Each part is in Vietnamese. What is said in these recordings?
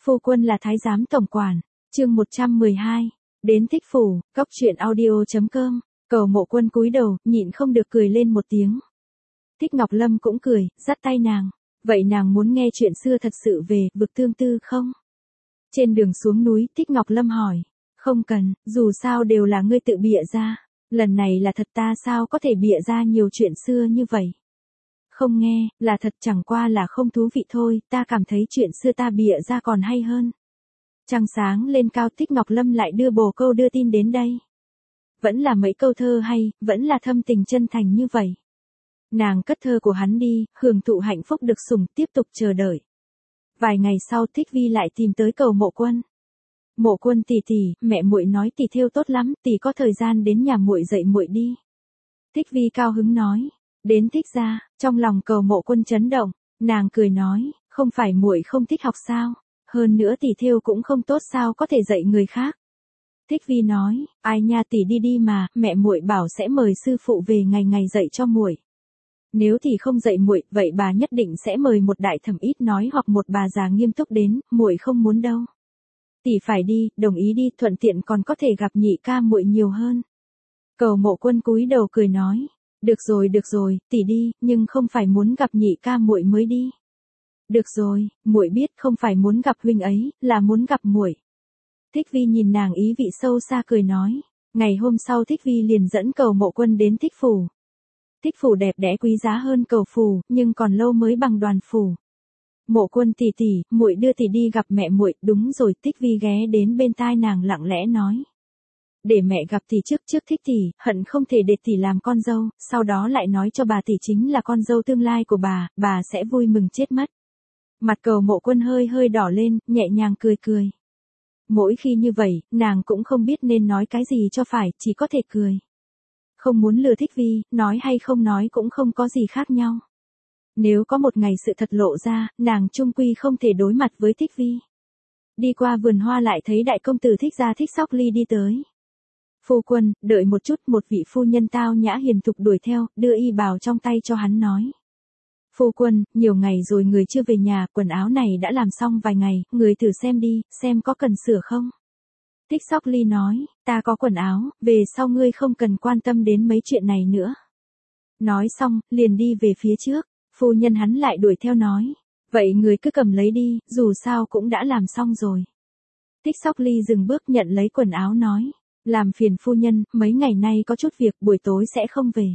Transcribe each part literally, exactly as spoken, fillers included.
Phu quân là thái giám tổng quản. Chương một trăm mười hai. Đến Thích Phủ, Cóc Truyện Audio chấm com. Cầu Mộ Quân cúi đầu, nhịn không được cười lên một tiếng. Thích Ngọc Lâm cũng cười, dắt tay nàng. Vậy nàng muốn nghe chuyện xưa thật sự về vực tương tư không? Trên đường xuống núi, Thích Ngọc Lâm hỏi. Không cần, dù sao đều là ngươi tự bịa ra. Lần này là thật, ta sao có thể bịa ra nhiều chuyện xưa như vậy? Không nghe, là thật, chẳng qua là không thú vị thôi, ta cảm thấy chuyện xưa ta bịa ra còn hay hơn. Trăng sáng lên cao, Thích Ngọc Lâm lại đưa bồ câu đưa tin đến đây. Vẫn là mấy câu thơ hay, vẫn là thâm tình chân thành như vậy. Nàng cất thơ của hắn đi, hưởng thụ hạnh phúc được sủng, tiếp tục chờ đợi. Vài ngày sau, Thích Vi lại tìm tới cầu Mộ Quân. Mộ Quân tỷ tỷ, mẹ muội nói tỷ thêu tốt lắm, tỷ có thời gian đến nhà muội dạy muội đi. Thích Vi cao hứng nói. Đến Thích gia, trong lòng cầu Mộ Quân chấn động, nàng cười nói, không phải muội không thích học sao? Hơn nữa tỷ thêu cũng không tốt sao có thể dạy người khác. Thích Vi nói, ai nha, tỷ đi đi mà, mẹ muội bảo sẽ mời sư phụ về ngày ngày dạy cho muội. Nếu tỷ không dạy muội, vậy bà nhất định sẽ mời một đại thẩm ít nói hoặc một bà già nghiêm túc đến, muội không muốn đâu. Tỷ phải đi, đồng ý đi, thuận tiện còn có thể gặp nhị ca muội nhiều hơn. Cầu Mộ Quân cúi đầu cười nói, được rồi được rồi, tỷ đi, nhưng không phải muốn gặp nhị ca muội mới đi. Được rồi, muội biết, không phải muốn gặp huynh ấy, là muốn gặp muội. Thích Vi nhìn nàng ý vị sâu xa cười nói. Ngày hôm sau Thích Vi liền dẫn cầu Mộ Quân đến Thích Phủ. Thích Phủ đẹp đẽ quý giá hơn cầu phủ, nhưng còn lâu mới bằng Đoàn phủ. Mộ Quân tỷ tỷ, muội đưa tỷ đi gặp mẹ muội. Đúng rồi, Thích Vi ghé đến bên tai nàng lặng lẽ nói. Để mẹ gặp tỷ trước, trước thích tỷ, hận không thể để tỷ làm con dâu, sau đó lại nói cho bà tỷ chính là con dâu tương lai của bà, bà sẽ vui mừng chết mất. Mặt cầu Mộ Quân hơi hơi đỏ lên, nhẹ nhàng cười cười. Mỗi khi như vậy, nàng cũng không biết nên nói cái gì cho phải, chỉ có thể cười. Không muốn lừa Thích Vi, nói hay không nói cũng không có gì khác nhau. Nếu có một ngày sự thật lộ ra, nàng chung quy không thể đối mặt với Thích Vi. Đi qua vườn hoa lại thấy đại công tử Thích gia Thích Sóc Ly đi tới. Phu quân, đợi một chút, một vị phu nhân tao nhã hiền thục đuổi theo, đưa y bào trong tay cho hắn nói. Phu quân, nhiều ngày rồi người chưa về nhà, quần áo này đã làm xong vài ngày, người thử xem đi, xem có cần sửa không? Thích Sóc Ly nói, ta có quần áo, về sau ngươi không cần quan tâm đến mấy chuyện này nữa. Nói xong, liền đi về phía trước, phu nhân hắn lại đuổi theo nói, vậy người cứ cầm lấy đi, dù sao cũng đã làm xong rồi. Thích Sóc Ly dừng bước nhận lấy quần áo nói, làm phiền phu nhân, mấy ngày nay có chút việc, buổi tối sẽ không về.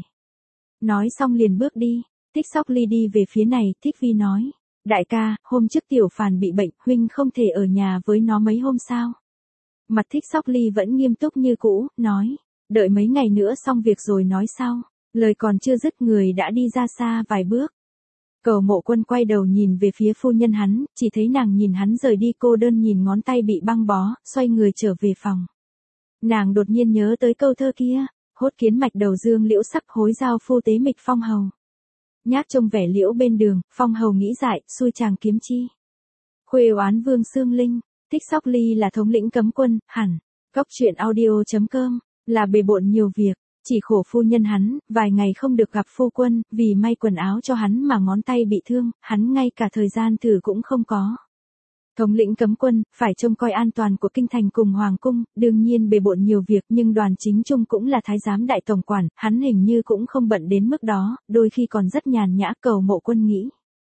Nói xong liền bước đi. Thích Sóc Ly đi về phía này, Thích Vi nói. Đại ca, hôm trước Tiểu Phàn bị bệnh, huynh không thể ở nhà với nó mấy hôm sao? Mặt Thích Sóc Ly vẫn nghiêm túc như cũ, nói. Đợi mấy ngày nữa xong việc rồi nói sau. Lời còn chưa dứt người đã đi ra xa vài bước. Cầu Mộ Quân quay đầu nhìn về phía phu nhân hắn, chỉ thấy nàng nhìn hắn rời đi, cô đơn nhìn ngón tay bị băng bó, xoay người trở về phòng. Nàng đột nhiên nhớ tới câu thơ kia. Hốt kiến mạch đầu dương liễu sắc, hối giao phu tế mịch phong hầu. Nhát trông vẻ liễu bên đường, phong hầu nghĩ dại, xui chàng kiếm chi. Khuê oán vương xương linh. Thích Sóc Ly là thống lĩnh cấm quân, hẳn. Cóc Truyện Audio chấm com, là bề bộn nhiều việc, chỉ khổ phu nhân hắn, vài ngày không được gặp phu quân, vì may quần áo cho hắn mà ngón tay bị thương, hắn ngay cả thời gian thử cũng không có. Thống lĩnh cấm quân, phải trông coi an toàn của kinh thành cùng hoàng cung, đương nhiên bề bộn nhiều việc, nhưng Đoàn Chính Trung cũng là thái giám đại tổng quản, hắn hình như cũng không bận đến mức đó, đôi khi còn rất nhàn nhã. Cầu Mộ Quân nghĩ.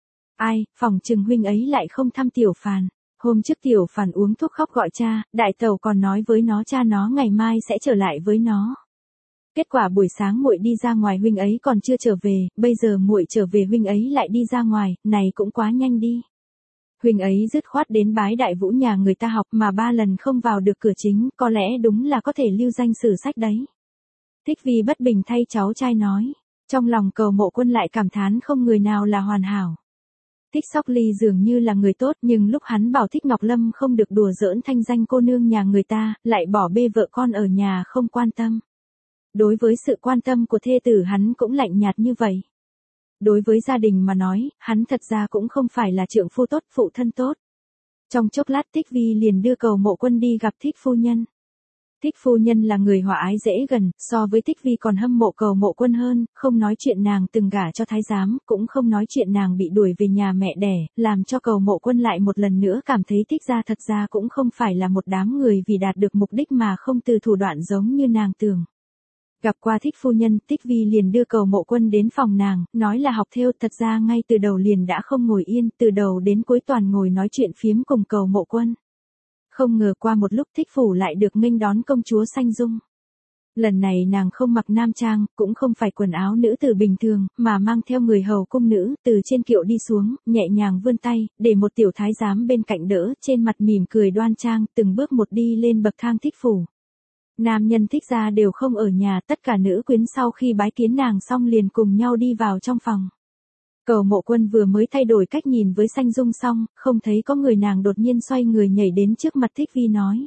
Ai, phòng trừng huynh ấy lại không thăm Tiểu Phàn. Hôm trước Tiểu Phàn uống thuốc khóc gọi cha, đại tẩu còn nói với nó cha nó ngày mai sẽ trở lại với nó. Kết quả buổi sáng muội đi ra ngoài huynh ấy còn chưa trở về, bây giờ muội trở về huynh ấy lại đi ra ngoài, này cũng quá nhanh đi. Huynh ấy dứt khoát đến bái đại vũ nhà người ta học mà ba lần không vào được cửa chính, có lẽ đúng là có thể lưu danh sử sách đấy. Thích Vi bất bình thay cháu trai nói. Trong lòng Cầu Mộ Quân lại cảm thán không người nào là hoàn hảo. Thích Sóc Ly dường như là người tốt, nhưng lúc hắn bảo Thích Ngọc Lâm không được đùa giỡn thanh danh cô nương nhà người ta, lại bỏ bê vợ con ở nhà không quan tâm. Đối với sự quan tâm của thê tử hắn cũng lạnh nhạt như vậy. Đối với gia đình mà nói, hắn thật ra cũng không phải là trượng phu tốt, phụ thân tốt. Trong chốc lát Thích Vi liền đưa Cầu Mộ Quân đi gặp Thích phu nhân. Thích phu nhân là người hòa ái dễ gần, so với Thích Vi còn hâm mộ Cầu Mộ Quân hơn, không nói chuyện nàng từng gả cho thái giám, cũng không nói chuyện nàng bị đuổi về nhà mẹ đẻ, làm cho Cầu Mộ Quân lại một lần nữa cảm thấy Thích gia thật ra cũng không phải là một đám người vì đạt được mục đích mà không từ thủ đoạn giống như nàng tưởng. Gặp qua Thích phu nhân, Thích Vi liền đưa Cầu Mộ Quân đến phòng nàng, nói là học thêu, thật ra ngay từ đầu liền đã không ngồi yên, từ đầu đến cuối toàn ngồi nói chuyện phiếm cùng Cầu Mộ Quân. Không ngờ qua một lúc Thích phủ lại được nghênh đón công chúa Sanh Dung. Lần này nàng không mặc nam trang, cũng không phải quần áo nữ tử bình thường, mà mang theo người hầu cung nữ, từ trên kiệu đi xuống, nhẹ nhàng vươn tay, để một tiểu thái giám bên cạnh đỡ, trên mặt mỉm cười đoan trang, từng bước một đi lên bậc thang Thích phủ. Nam nhân Thích gia đều không ở nhà, tất cả nữ quyến sau khi bái kiến nàng xong liền cùng nhau đi vào trong phòng. Cầu Mộ Quân vừa mới thay đổi cách nhìn với Sanh Dung xong, không thấy có người nàng đột nhiên xoay người nhảy đến trước mặt Thích Vi nói.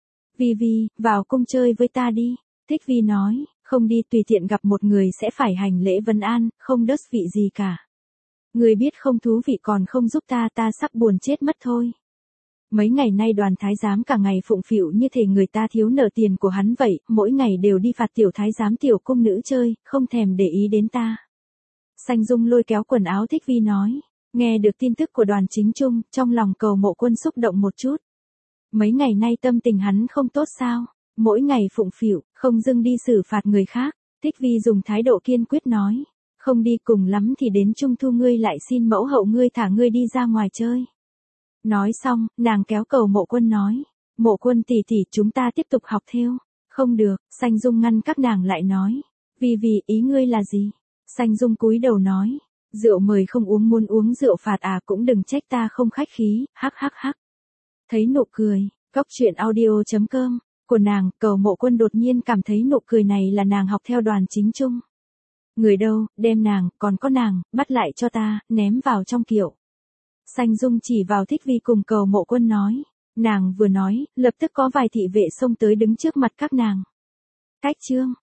Vi Vi, vào cung chơi với ta đi. Thích Vi nói, không đi, tùy tiện gặp một người sẽ phải hành lễ vân an, không đớt vị gì cả. Người biết không thú vị còn không giúp ta, ta sắp buồn chết mất thôi. Mấy ngày nay Đoàn thái giám cả ngày phụng phịu như thể người ta thiếu nợ tiền của hắn vậy, mỗi ngày đều đi phạt tiểu thái giám tiểu cung nữ chơi, không thèm để ý đến ta. Sanh Dung lôi kéo quần áo Thích Vi nói, nghe được tin tức của Đoàn Chính Trung, trong lòng Cầu Mộ Quân xúc động một chút. Mấy ngày nay tâm tình hắn không tốt sao, mỗi ngày phụng phịu, không dưng đi xử phạt người khác. Thích Vi dùng thái độ kiên quyết nói, không đi, cùng lắm thì đến Trung Thu ngươi lại xin mẫu hậu ngươi thả ngươi đi ra ngoài chơi. Nói xong, nàng kéo Cầu Mộ Quân nói, Mộ Quân tỷ tỷ, chúng ta tiếp tục học thêu. Không được, Sanh Dung ngăn các nàng lại nói, vì vì ý ngươi là gì? Sanh Dung cúi đầu nói, rượu mời không uống, muốn uống rượu phạt à, cũng đừng trách ta không khách khí, hắc hắc hắc. Thấy nụ cười, góc truyện audio chấm com của nàng, Cầu Mộ Quân đột nhiên cảm thấy nụ cười này là nàng học theo Đoàn Chính Trung. Người đâu, đem nàng, còn có nàng, bắt lại cho ta, ném vào trong kiệu. Sanh Dung chỉ vào Thích Vi cùng Cầu Mộ Quân nói, nàng vừa nói, lập tức có vài thị vệ xông tới đứng trước mặt các nàng. Cách chương